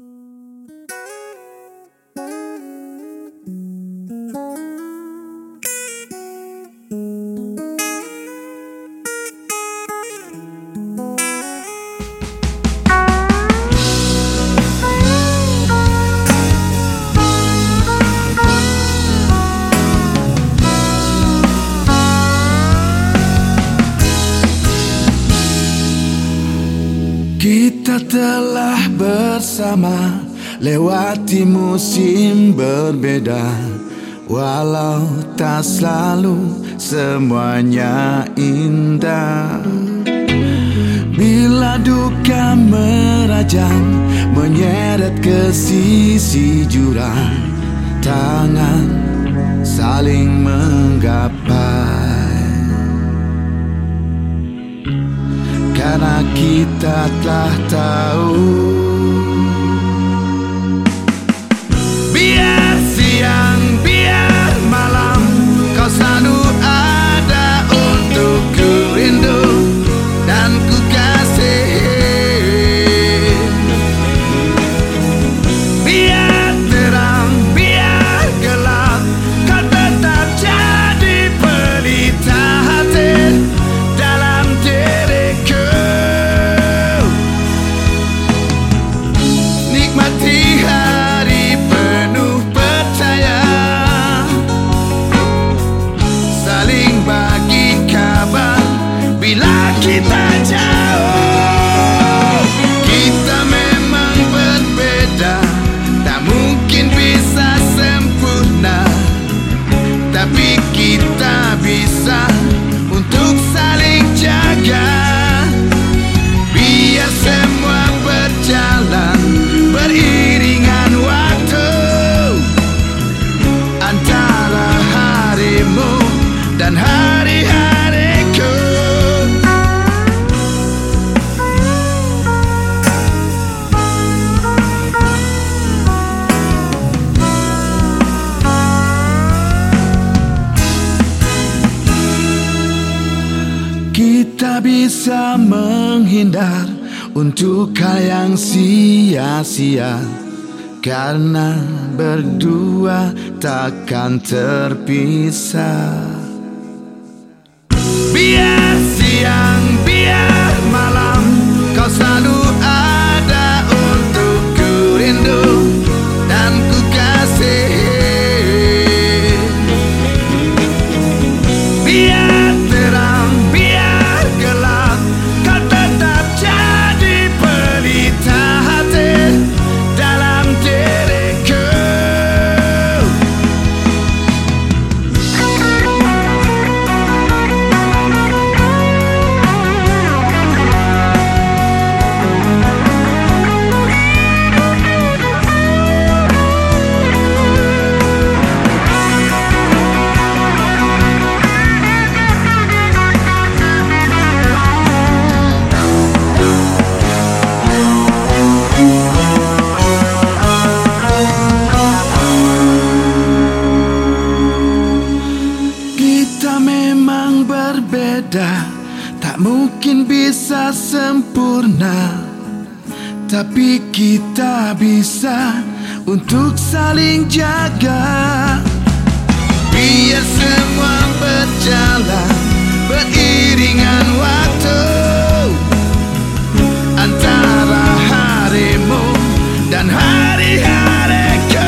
Kita telah bersama lewati musim berbeda, walau tak selalu semuanya indah. Bila duka merajang menyeret ke sisi jurang, tangan saling menggapai. Karena kita telah tahu, biar siang, biar malam, kau selalu ada untukku, rindu dan ku kasih. Biar terang, biar gelap, kau tetap jadi pelita hati dalam diriku. Nikmati hari penuh percaya, saling bagi kabar bila kita jauh. Kita memang berbeda, tak mungkin bisa sempurna, tapi kita bisa untuk saling jaga. Biar semua berjalan beriringan waktu antara harimu dan hari-hariku. Kita bisa menghindar untuk hal yang sia-sia, karena berdua takkan terpisah. Biar siang, biar malam, kau selalu ada untukku, rindu dan ku kasih. Biar terang, biar gelap, kau tetap jadi pelita hati dalam diriku. Kita memang berbeda, tak mungkin bisa sempurna, tapi kita bisa untuk saling jaga. Biar semua berjalan beriringan waktu antara harimu dan hari-hariku.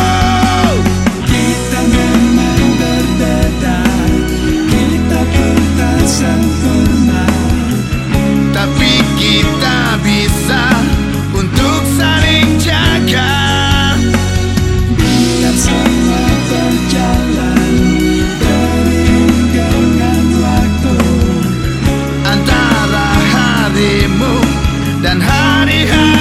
Kita memang berbeda, kita pun tak sempurna, tapi kita bisa untuk saling jaga. biar semua berjalan beriringan waktu Antara harimu dan hari-hari